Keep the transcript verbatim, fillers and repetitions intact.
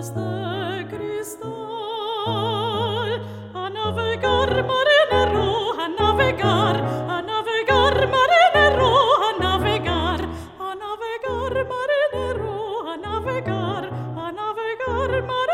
aguas de cristal. A navegar, marinero, a navegar, a navegar, marinero, a navegar, a navegar, marinero, a navegar, a navegar, marinero.